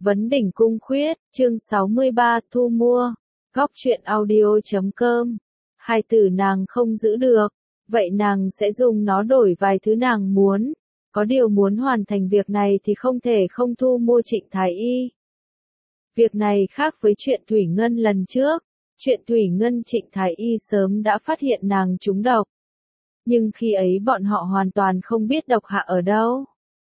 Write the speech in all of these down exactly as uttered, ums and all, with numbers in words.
Vấn đỉnh cung khuyết, chương sáu mươi ba, thu mua. Góc truyện audio chấm com. Hai từ nàng không giữ được, vậy nàng sẽ dùng nó đổi vài thứ nàng muốn. Có điều muốn hoàn thành việc này thì không thể không thu mua Trịnh Thái Y. Việc này khác với chuyện Thủy Ngân lần trước. Chuyện Thủy Ngân Trịnh Thái Y sớm đã phát hiện nàng trúng độc. Nhưng khi ấy bọn họ hoàn toàn không biết độc hạ ở đâu.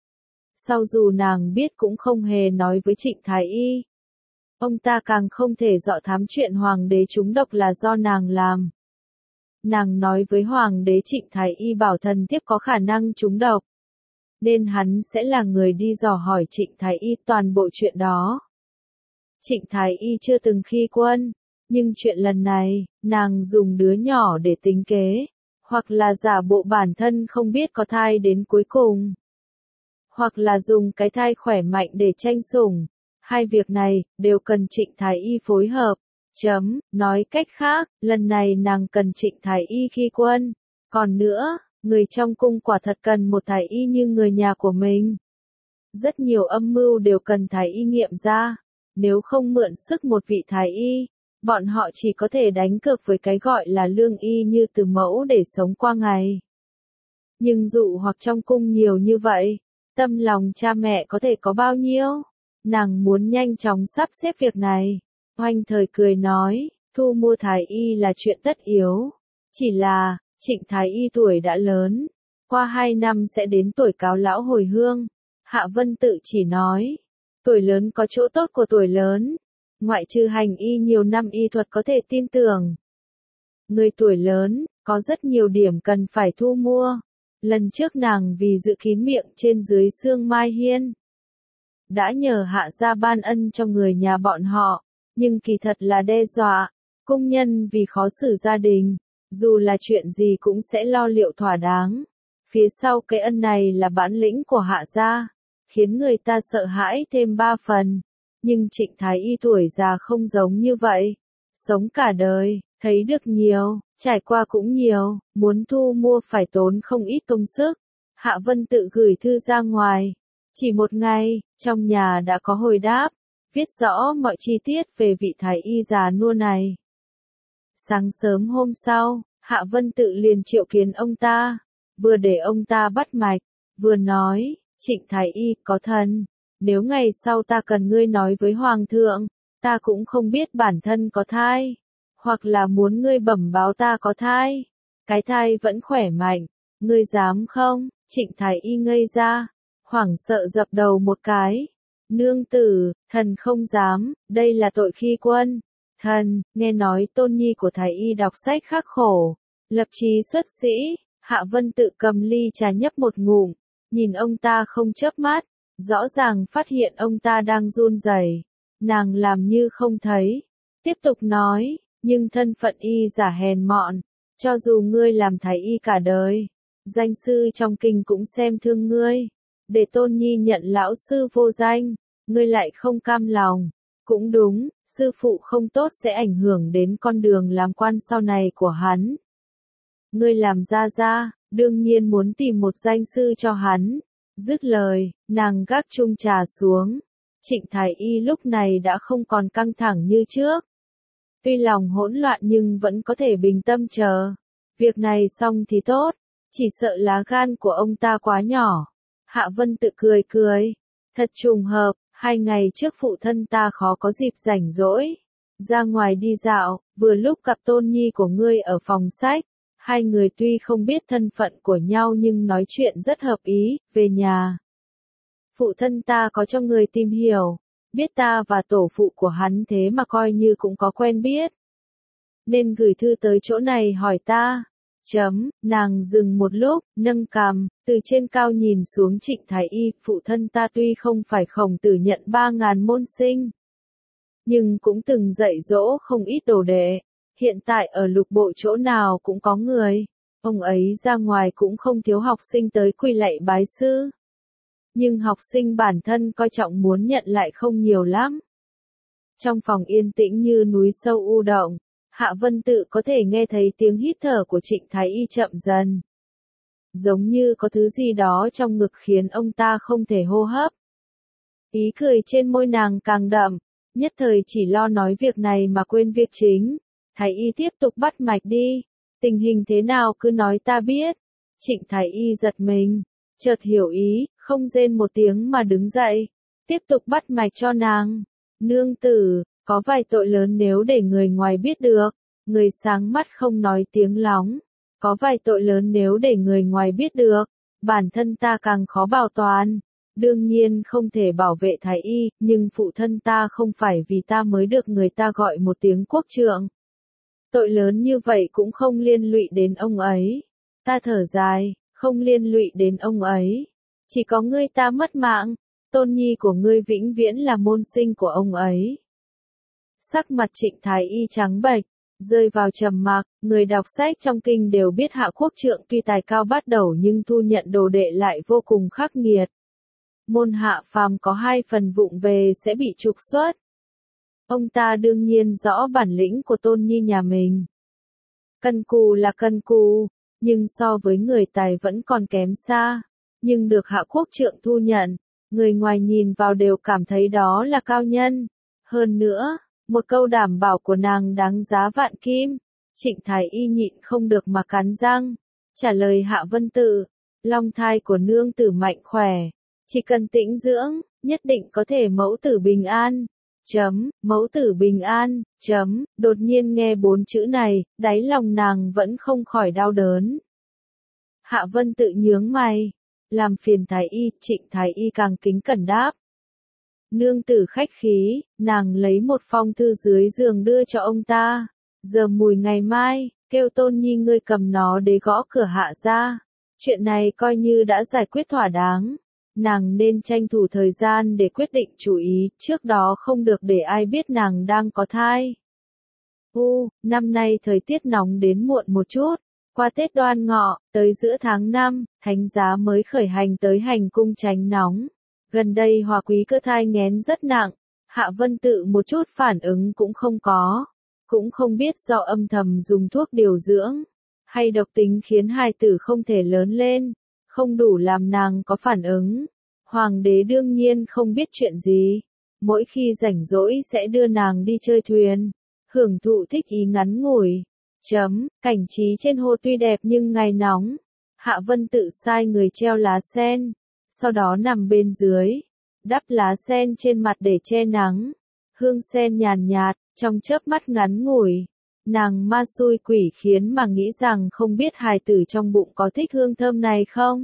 Sau dù nàng biết cũng không hề nói với Trịnh Thái Y. Ông ta càng không thể dọ thám chuyện hoàng đế trúng độc là do nàng làm. Nàng nói với hoàng đế Trịnh Thái Y bảo thần thiếp có khả năng trúng độc. Nên hắn sẽ là người đi dò hỏi Trịnh Thái Y toàn bộ chuyện đó. Trịnh Thái Y chưa từng khi quân, nhưng chuyện lần này, nàng dùng đứa nhỏ để tính kế, hoặc là giả bộ bản thân không biết có thai đến cuối cùng. Hoặc là dùng cái thai khỏe mạnh để tranh sủng. Hai việc này, đều cần Trịnh Thái Y phối hợp. Chấm, nói cách khác, lần này nàng cần Trịnh Thái Y khi quân. Còn nữa, người trong cung quả thật cần một Thái Y như người nhà của mình. Rất nhiều âm mưu đều cần Thái Y nghiệm ra. Nếu không mượn sức một vị Thái Y, bọn họ chỉ có thể đánh cược với cái gọi là lương y như từ mẫu để sống qua ngày. Nhưng dụ hoặc trong cung nhiều như vậy, tâm lòng cha mẹ có thể có bao nhiêu? Nàng muốn nhanh chóng sắp xếp việc này. Oanh thời cười nói, thu mua Thái Y là chuyện tất yếu. Chỉ là, Trịnh Thái Y tuổi đã lớn, qua hai năm sẽ đến tuổi cáo lão hồi hương. Hạ Vân Tự chỉ nói, tuổi lớn có chỗ tốt của tuổi lớn. Ngoại trừ hành y nhiều năm y thuật có thể tin tưởng. Người tuổi lớn, có rất nhiều điểm cần phải thu mua. Lần trước nàng vì giữ kín miệng trên dưới xương Mai Hiên, đã nhờ hạ gia ban ân cho người nhà bọn họ, nhưng kỳ thật là đe dọa, cung nhân vì khó xử gia đình, dù là chuyện gì cũng sẽ lo liệu thỏa đáng. Phía sau cái ân này là bản lĩnh của hạ gia, khiến người ta sợ hãi thêm ba phần. Nhưng Trịnh Thái Y tuổi già không giống như vậy, sống cả đời, thấy được nhiều, trải qua cũng nhiều, muốn thu mua phải tốn không ít công sức. Hạ Vân Tự gửi thư ra ngoài. Chỉ một ngày, trong nhà đã có hồi đáp, viết rõ mọi chi tiết về vị Thái Y già nua này. Sáng sớm hôm sau, Hạ Vân Tự liền triệu kiến ông ta, vừa để ông ta bắt mạch, vừa nói, Trịnh Thái Y có thần, nếu ngày sau ta cần ngươi nói với Hoàng thượng, ta cũng không biết bản thân có thai, hoặc là muốn ngươi bẩm báo ta có thai, cái thai vẫn khỏe mạnh, ngươi dám không? Trịnh Thái Y ngây ra, hoảng sợ dập đầu một cái. Nương tử, thần không dám, đây là tội khi quân. Thần, nghe nói tôn nhi của Thái Y đọc sách khắc khổ, lập chí xuất sĩ. Hạ Vân Tự cầm ly trà nhấp một ngụm, nhìn ông ta không chớp mắt, rõ ràng phát hiện ông ta đang run rẩy. Nàng làm như không thấy, tiếp tục nói, nhưng thân phận y giả hèn mọn, cho dù ngươi làm Thái Y cả đời, danh sư trong kinh cũng xem thương ngươi, để tôn nhi nhận lão sư vô danh, ngươi lại không cam lòng. Cũng đúng, sư phụ không tốt sẽ ảnh hưởng đến con đường làm quan sau này của hắn. Ngươi làm gia gia, đương nhiên muốn tìm một danh sư cho hắn. Dứt lời, nàng gác chung trà xuống. Trịnh Thái Y lúc này đã không còn căng thẳng như trước. Tuy lòng hỗn loạn nhưng vẫn có thể bình tâm chờ. Việc này xong thì tốt, chỉ sợ lá gan của ông ta quá nhỏ. Hạ Vân Tự cười cười. Thật trùng hợp, hai ngày trước phụ thân ta khó có dịp rảnh rỗi. Ra ngoài đi dạo, vừa lúc gặp tôn nhi của ngươi ở phòng sách. Hai người tuy không biết thân phận của nhau nhưng nói chuyện rất hợp ý, về nhà. Phụ thân ta có cho người tìm hiểu, biết ta và tổ phụ của hắn thế mà coi như cũng có quen biết. Nên gửi thư tới chỗ này hỏi ta. Chấm, nàng dừng một lúc, nâng cằm, từ trên cao nhìn xuống Trịnh Thái Y, phụ thân ta tuy không phải Khổng Tử nhận ba ngàn môn sinh, nhưng cũng từng dạy dỗ không ít đồ đệ. Hiện tại ở lục bộ chỗ nào cũng có người, ông ấy ra ngoài cũng không thiếu học sinh tới quỳ lạy bái sư. Nhưng học sinh bản thân coi trọng muốn nhận lại không nhiều lắm. Trong phòng yên tĩnh như núi sâu u động, Hạ Vân Tự có thể nghe thấy tiếng hít thở của Trịnh Thái Y chậm dần. Giống như có thứ gì đó trong ngực khiến ông ta không thể hô hấp. Ý cười trên môi nàng càng đậm, nhất thời chỉ lo nói việc này mà quên việc chính. Thái y tiếp tục bắt mạch đi, tình hình thế nào cứ nói ta biết. Trịnh Thái y giật mình, chợt hiểu ý, không rên một tiếng mà đứng dậy, tiếp tục bắt mạch cho nàng. Nương tử, có vài tội lớn nếu để người ngoài biết được, người sáng mắt không nói tiếng lóng. Có vài tội lớn nếu để người ngoài biết được, bản thân ta càng khó bảo toàn. Đương nhiên không thể bảo vệ Thái y, nhưng phụ thân ta không phải vì ta mới được người ta gọi một tiếng quốc trượng. Tội lớn như vậy cũng không liên lụy đến ông ấy. Ta thở dài, không liên lụy đến ông ấy. Chỉ có ngươi ta mất mạng, tôn nhi của ngươi vĩnh viễn là môn sinh của ông ấy. Sắc mặt Trịnh Thái y trắng bệch, rơi vào trầm mặc. Người đọc sách trong kinh đều biết Hạ Quốc Trượng tuy tài cao bắt đầu nhưng thu nhận đồ đệ lại vô cùng khắc nghiệt. Môn hạ phàm có hai phần vụng về sẽ bị trục xuất. Ông ta đương nhiên rõ bản lĩnh của tôn nhi nhà mình. Cân cù là cân cù, nhưng so với người tài vẫn còn kém xa. Nhưng được Hạ Quốc Trượng thu nhận, người ngoài nhìn vào đều cảm thấy đó là cao nhân. Hơn nữa, một câu đảm bảo của nàng đáng giá vạn kim. Trịnh Thái y nhịn không được mà cắn răng, trả lời Hạ Vân Tự, long thai của nương tử mạnh khỏe, chỉ cần tĩnh dưỡng, nhất định có thể mẫu tử bình an. Chấm, mẫu tử bình an, chấm, đột nhiên nghe bốn chữ này, đáy lòng nàng vẫn không khỏi đau đớn. Hạ Vân Tự nhướng mày, làm phiền Thái y. Trịnh Thái y càng kính cẩn đáp. Nương tử khách khí, nàng lấy một phong thư dưới giường đưa cho ông ta. Giờ mùi ngày mai, kêu tôn nhi ngươi cầm nó để gõ cửa Hạ ra. Chuyện này coi như đã giải quyết thỏa đáng. Nàng nên tranh thủ thời gian để quyết định chủ ý, trước đó không được để ai biết nàng đang có thai. U, năm nay thời tiết nóng đến muộn một chút, qua Tết Đoan Ngọ, tới giữa tháng năm, thánh giá mới khởi hành tới hành cung tránh nóng. Gần đây Hòa quý cơ thai nghén rất nặng, Hạ Vân Tự một chút phản ứng cũng không có, cũng không biết do âm thầm dùng thuốc điều dưỡng, hay độc tính khiến hài tử không thể lớn lên, không đủ làm nàng có phản ứng. Hoàng đế đương nhiên không biết chuyện gì, mỗi khi rảnh rỗi sẽ đưa nàng đi chơi thuyền, hưởng thụ thích ý ngắn ngủi. Chấm, cảnh trí trên hồ tuy đẹp nhưng ngày nóng. Hạ Vân Tự sai người treo lá sen, sau đó nằm bên dưới, đắp lá sen trên mặt để che nắng. Hương sen nhàn nhạt, trong chớp mắt ngắn ngủi, nàng ma xui quỷ khiến mà nghĩ rằng không biết hài tử trong bụng có thích hương thơm này không.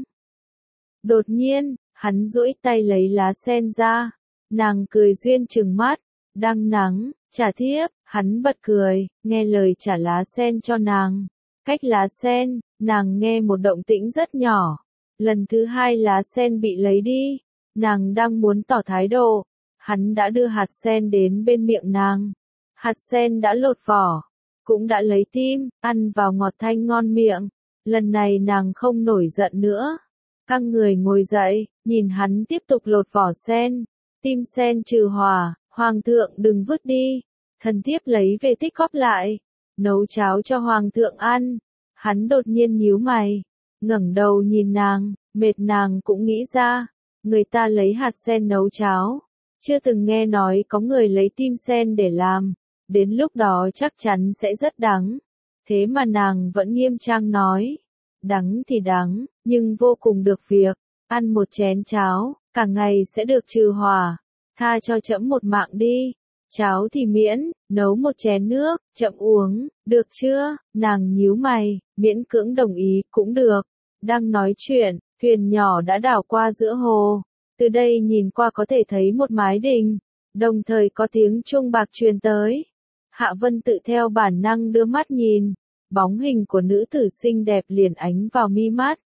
Đột nhiên, hắn duỗi tay lấy lá sen ra, nàng cười duyên trừng mắt, đăng nắng, trả thiếp, hắn bật cười, nghe lời trả lá sen cho nàng. Cách lá sen, nàng nghe một động tĩnh rất nhỏ. Lần thứ hai lá sen bị lấy đi, nàng đang muốn tỏ thái độ, hắn đã đưa hạt sen đến bên miệng nàng. Hạt sen đã lột vỏ, cũng đã lấy tim, ăn vào ngọt thanh ngon miệng. Lần này nàng không nổi giận nữa, căng người ngồi dậy, nhìn hắn tiếp tục lột vỏ sen. Tim sen trừ hỏa, hoàng thượng đừng vứt đi, thần thiếp lấy về tích góp lại, nấu cháo cho hoàng thượng ăn. Hắn đột nhiên nhíu mày, ngẩng đầu nhìn nàng, mệt nàng cũng nghĩ ra, người ta lấy hạt sen nấu cháo, chưa từng nghe nói có người lấy tim sen để làm, đến lúc đó chắc chắn sẽ rất đắng. Thế mà nàng vẫn nghiêm trang nói, đắng thì đắng, nhưng vô cùng được việc, ăn một chén cháo, cả ngày sẽ được trừ hỏa, tha cho trẫm một mạng đi. Cháo thì miễn, nấu một chén nước, chậm uống, được chưa? Nàng nhíu mày, miễn cưỡng đồng ý, cũng được. Đang nói chuyện, thuyền nhỏ đã đảo qua giữa hồ. Từ đây nhìn qua có thể thấy một mái đình, đồng thời có tiếng chuông bạc truyền tới. Hạ Vân Tự theo bản năng đưa mắt nhìn, bóng hình của nữ tử xinh đẹp liền ánh vào mi mắt.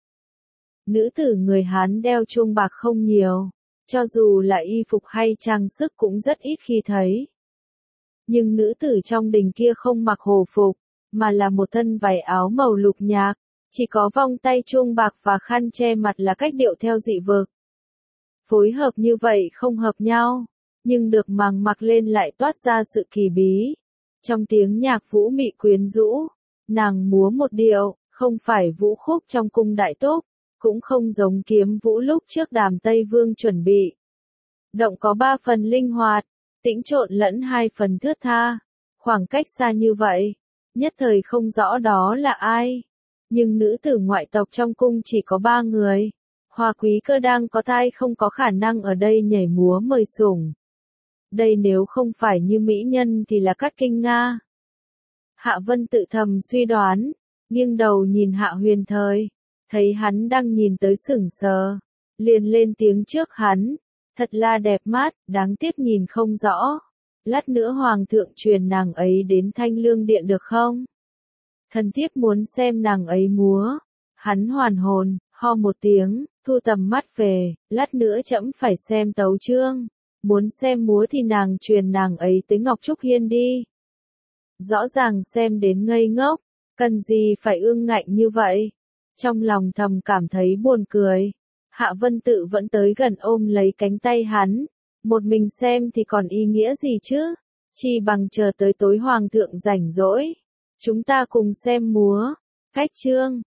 Nữ tử người Hán đeo chuông bạc không nhiều, cho dù là y phục hay trang sức cũng rất ít khi thấy. Nhưng nữ tử trong đình kia không mặc hồ phục, mà là một thân vải áo màu lục nhạc, chỉ có vòng tay chuông bạc và khăn che mặt là cách điệu theo dị vực. Phối hợp như vậy không hợp nhau, nhưng được màng mặc lên lại toát ra sự kỳ bí. Trong tiếng nhạc vũ mị quyến rũ, nàng múa một điệu, không phải vũ khúc trong cung đại túc, cũng không giống kiếm vũ lúc trước Đàm Tây Vương chuẩn bị. Động có ba phần linh hoạt, tĩnh trộn lẫn hai phần thướt tha. Khoảng cách xa như vậy, nhất thời không rõ đó là ai. Nhưng nữ tử ngoại tộc trong cung chỉ có ba người. Hoa quý cơ đang có thai không có khả năng ở đây nhảy múa mời sủng. Đây nếu không phải như mỹ nhân thì là Cát Kinh Nga. Hạ Vân tự thầm suy đoán, nghiêng đầu nhìn Hạ Huyền Thời, thấy hắn đang nhìn tới sững sờ, liền lên tiếng trước hắn, thật là đẹp mắt, đáng tiếc nhìn không rõ. Lát nữa hoàng thượng truyền nàng ấy đến Thanh Lương điện được không? Thần thiếp muốn xem nàng ấy múa. Hắn hoàn hồn, ho một tiếng, thu tầm mắt về, lát nữa trẫm phải xem tấu chương. Muốn xem múa thì nàng truyền nàng ấy tới Ngọc Trúc Hiên đi. Rõ ràng xem đến ngây ngốc, cần gì phải ương ngạnh như vậy. Trong lòng thầm cảm thấy buồn cười. Hạ Vân Tự vẫn tới gần ôm lấy cánh tay hắn. Một mình xem thì còn ý nghĩa gì chứ? Chỉ bằng chờ tới tối hoàng thượng rảnh rỗi. Chúng ta cùng xem múa. Cách chương.